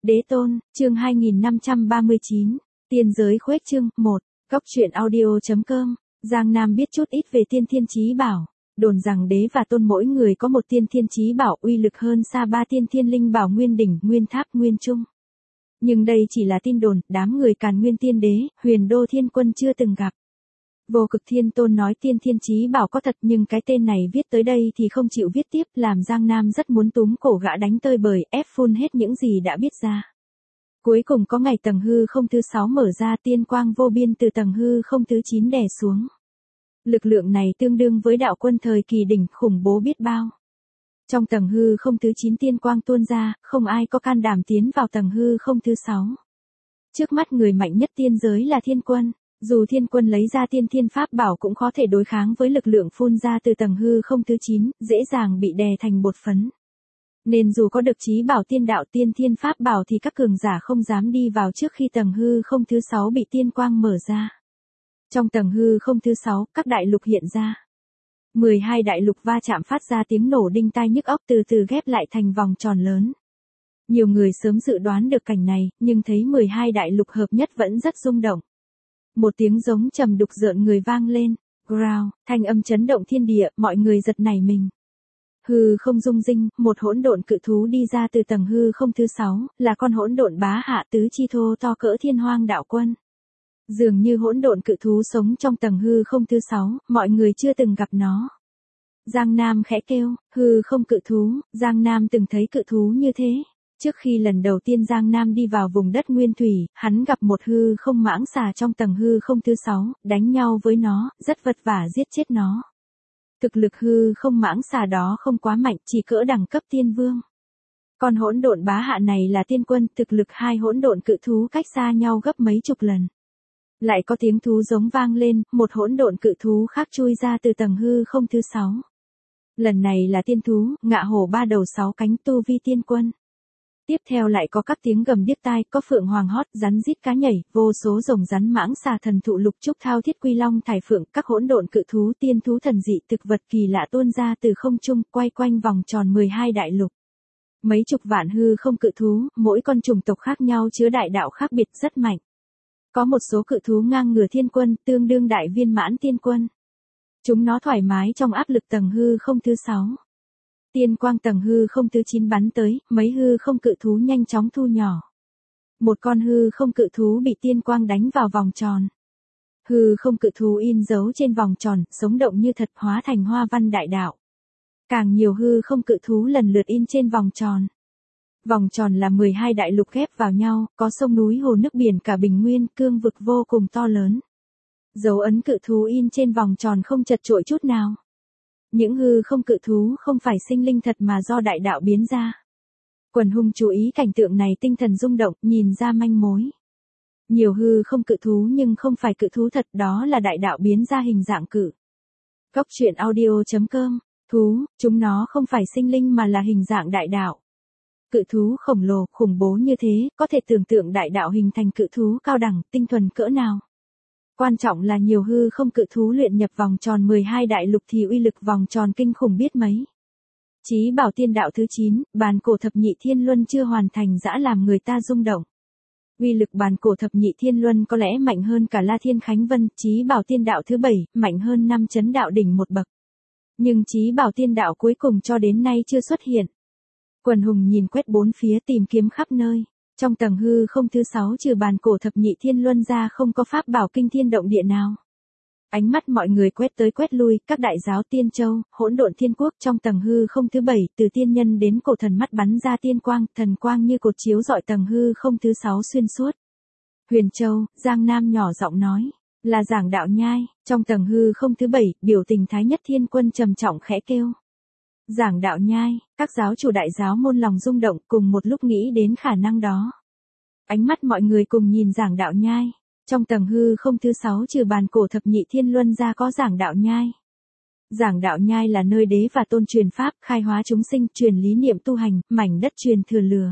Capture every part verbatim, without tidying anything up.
Đế tôn, chương hai nghìn năm trăm ba mươi chín, tiên giới khuếch chương, một, góc truyện audio.com, Giang Nam biết chút ít về tiên thiên chí bảo, đồn rằng đế và tôn mỗi người có một tiên thiên chí bảo uy lực hơn xa ba tiên thiên linh bảo nguyên đỉnh, nguyên tháp, nguyên trung. Nhưng đây chỉ là tin đồn, đám người Càn Nguyên tiên đế, Huyền Đô Thiên Quân chưa từng gặp. Vô Cực Thiên Tôn nói tiên thiên chí bảo có thật, nhưng cái tên này viết tới đây thì không chịu viết tiếp, làm Giang Nam rất muốn túm cổ gã đánh tơi bời, ép phun hết những gì đã biết ra. Cuối cùng có ngày tầng hư không thứ sáu mở ra, tiên quang vô biên từ tầng hư không thứ chín đè xuống. Lực lượng này tương đương với đạo quân thời kỳ đỉnh, khủng bố biết bao. Trong tầng hư không thứ chín tiên quang tuôn ra, không ai có can đảm tiến vào tầng hư không thứ sáu. Trước mắt người mạnh nhất tiên giới là Thiên Quân. Dù Thiên Quân lấy ra tiên thiên pháp bảo cũng khó thể đối kháng với lực lượng phun ra từ tầng hư không thứ chín, dễ dàng bị đè thành bột phấn. Nên dù có được chí bảo tiên đạo tiên thiên pháp bảo thì các cường giả không dám đi vào trước khi tầng hư không thứ sáu bị tiên quang mở ra. Trong tầng hư không thứ sáu, các đại lục hiện ra. mười hai đại lục va chạm phát ra tiếng nổ đinh tai nhức óc, từ từ ghép lại thành vòng tròn lớn. Nhiều người sớm dự đoán được cảnh này, nhưng thấy mười hai đại lục hợp nhất vẫn rất rung động. Một tiếng giống trầm đục rợn người vang lên, growl, thanh âm chấn động thiên địa, mọi người giật nảy mình. Hư không rung rinh, một hỗn độn cự thú đi ra từ tầng hư không thứ sáu, là con hỗn độn bá hạ tứ chi thô to cỡ thiên hoang đạo quân. Dường như hỗn độn cự thú sống trong tầng hư không thứ sáu, mọi người chưa từng gặp nó. Giang Nam khẽ kêu, hư không cự thú, Giang Nam từng thấy cự thú như thế. Trước khi lần đầu tiên Giang Nam đi vào vùng đất nguyên thủy, hắn gặp một hư không mãng xà trong tầng hư không thứ sáu, đánh nhau với nó, rất vật vả giết chết nó. Thực lực hư không mãng xà đó không quá mạnh, chỉ cỡ đẳng cấp tiên vương. Còn hỗn độn bá hạ này là tiên quân, thực lực hai hỗn độn cự thú cách xa nhau gấp mấy chục lần. Lại có tiếng thú giống vang lên, một hỗn độn cự thú khác chui ra từ tầng hư không thứ sáu. Lần này là tiên thú, ngạ hổ ba đầu sáu cánh, tu vi tiên quân. Tiếp theo lại có các tiếng gầm điếc tai, có phượng hoàng hót, rắn rít cá nhảy, vô số rồng rắn mãng xà thần thụ lục trúc thao thiết quy long thải phượng, các hỗn độn cự thú tiên thú thần dị thực vật kỳ lạ tuôn ra từ không trung, quay quanh vòng tròn mười hai đại lục. Mấy chục vạn hư không cự thú, mỗi con chủng tộc khác nhau chứa đại đạo khác biệt rất mạnh. Có một số cự thú ngang ngửa thiên quân, tương đương đại viên mãn tiên quân. Chúng nó thoải mái trong áp lực tầng hư không thứ sáu. Tiên quang tầng hư không thứ chín bắn tới, mấy hư không cự thú nhanh chóng thu nhỏ. Một con hư không cự thú bị tiên quang đánh vào vòng tròn. Hư không cự thú in dấu trên vòng tròn, sống động như thật, hóa thành hoa văn đại đạo. Càng nhiều hư không cự thú lần lượt in trên vòng tròn. Vòng tròn là mười hai đại lục ghép vào nhau, có sông núi hồ nước biển cả bình nguyên, cương vực vô cùng to lớn. Dấu ấn cự thú in trên vòng tròn không chật chội chút nào. Những hư không cự thú không phải sinh linh thật mà do đại đạo biến ra. Quần hùng chú ý cảnh tượng này, tinh thần rung động, nhìn ra manh mối. Nhiều hư không cự thú nhưng không phải cự thú thật, đó là đại đạo biến ra hình dạng cự. Góc truyện audio.com, thú, chúng nó không phải sinh linh mà là hình dạng đại đạo. Cự thú khổng lồ, khủng bố như thế, có thể tưởng tượng đại đạo hình thành cự thú cao đẳng, tinh thuần cỡ nào. Quan trọng là nhiều hư không cự thú luyện nhập vòng tròn mười hai đại lục thì uy lực vòng tròn kinh khủng biết mấy. Chí bảo tiên đạo thứ chín, bàn cổ thập nhị thiên luân chưa hoàn thành dã làm người ta rung động. Uy lực bàn cổ thập nhị thiên luân có lẽ mạnh hơn cả La Thiên Khánh Vân, chí bảo tiên đạo thứ bảy, mạnh hơn năm chấn đạo đỉnh một bậc. Nhưng chí bảo tiên đạo cuối cùng cho đến nay chưa xuất hiện. Quần hùng nhìn quét bốn phía tìm kiếm khắp nơi. Trong tầng hư không thứ sáu trừ bàn cổ thập nhị thiên luân ra không có pháp bảo kinh thiên động địa nào. Ánh mắt mọi người quét tới quét lui, các đại giáo tiên châu, hỗn độn thiên quốc trong tầng hư không thứ bảy, từ tiên nhân đến cổ thần mắt bắn ra tiên quang, thần quang như cột chiếu rọi tầng hư không thứ sáu xuyên suốt. Huyền Châu, Giang Nam nhỏ giọng nói, là Giảng Đạo Nhai, trong tầng hư không thứ bảy, biểu tình Thái Nhất Thiên Quân trầm trọng khẽ kêu. Giảng Đạo Nhai, các giáo chủ đại giáo môn lòng rung động, cùng một lúc nghĩ đến khả năng đó. Ánh mắt mọi người cùng nhìn Giảng Đạo Nhai. Trong tầng hư không thứ sáu trừ bàn cổ thập nhị thiên luân ra có Giảng Đạo Nhai. Giảng Đạo Nhai là nơi đế và tôn truyền pháp, khai hóa chúng sinh, truyền lý niệm tu hành, mảnh đất truyền thừa lừa.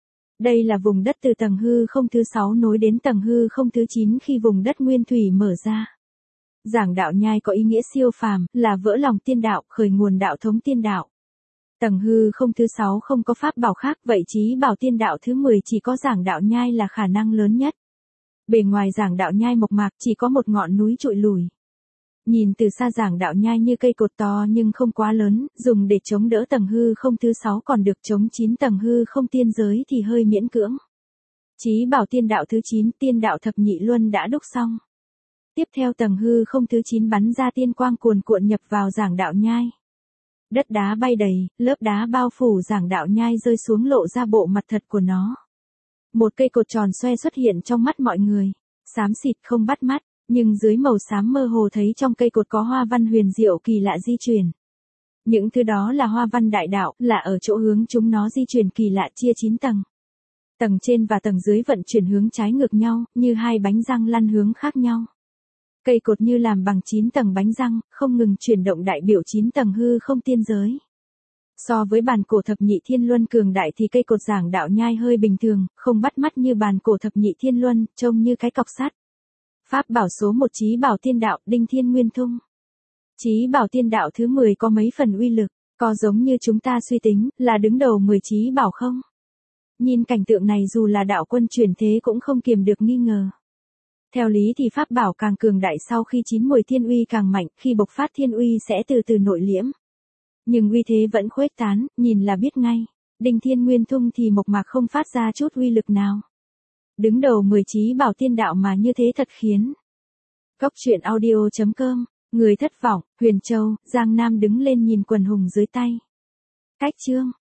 Đây là vùng đất từ tầng hư không thứ sáu nối đến tầng hư không thứ chín khi vùng đất nguyên thủy mở ra. Giảng Đạo Nhai có ý nghĩa siêu phàm, là vỡ lòng tiên đạo, khởi nguồn đạo thống tiên đạo. Tầng hư không thứ sáu không có pháp bảo khác, vậy chí bảo tiên đạo thứ mười chỉ có giảng đạo nhai là khả năng lớn nhất. Bề ngoài giảng đạo nhai mộc mạc chỉ có một ngọn núi trụi lùi. Nhìn từ xa giảng đạo nhai như cây cột to nhưng không quá lớn, dùng để chống đỡ tầng hư không thứ sáu còn được chống chín tầng hư không tiên giới thì hơi miễn cưỡng. Chí bảo tiên đạo thứ chín, tiên đạo thập nhị luân đã đúc xong. Tiếp theo tầng hư không thứ chín bắn ra tiên quang cuồn cuộn nhập vào giảng đạo nhai. Đất đá bay đầy, lớp đá bao phủ giảng đạo nhai rơi xuống lộ ra bộ mặt thật của nó. Một cây cột tròn xoe xuất hiện trong mắt mọi người. Xám xịt không bắt mắt, nhưng dưới màu xám mơ hồ thấy trong cây cột có hoa văn huyền diệu kỳ lạ di chuyển. Những thứ đó là hoa văn đại đạo, là ở chỗ hướng chúng nó di chuyển kỳ lạ chia chín tầng. Tầng trên và tầng dưới vận chuyển hướng trái ngược nhau, như hai bánh răng lăn hướng khác nhau. Cây cột như làm bằng chín tầng bánh răng, không ngừng chuyển động đại biểu chín tầng hư không tiên giới. So với bàn cổ thập nhị thiên luân cường đại thì cây cột giảng đạo nhai hơi bình thường, không bắt mắt như bàn cổ thập nhị thiên luân, trông như cái cọc sắt. Pháp bảo số một chí bảo tiên đạo, đinh thiên nguyên thung. Chí bảo tiên đạo thứ mười có mấy phần uy lực, có giống như chúng ta suy tính, là đứng đầu mười chí bảo không? Nhìn cảnh tượng này dù là đạo quân chuyển thế cũng không kiềm được nghi ngờ. Theo lý thì pháp bảo càng cường đại sau khi chín mùi thiên uy càng mạnh, khi bộc phát thiên uy sẽ từ từ nội liễm. Nhưng uy thế vẫn khuếch tán, nhìn là biết ngay. Đinh thiên nguyên thung thì mộc mạc không phát ra chút uy lực nào. Đứng đầu mười chí bảo tiên đạo mà như thế thật khiến. Góc truyện audio chấm com, người thất vọng, Huyền Châu, Giang Nam đứng lên nhìn quần hùng dưới tay. Cách chương.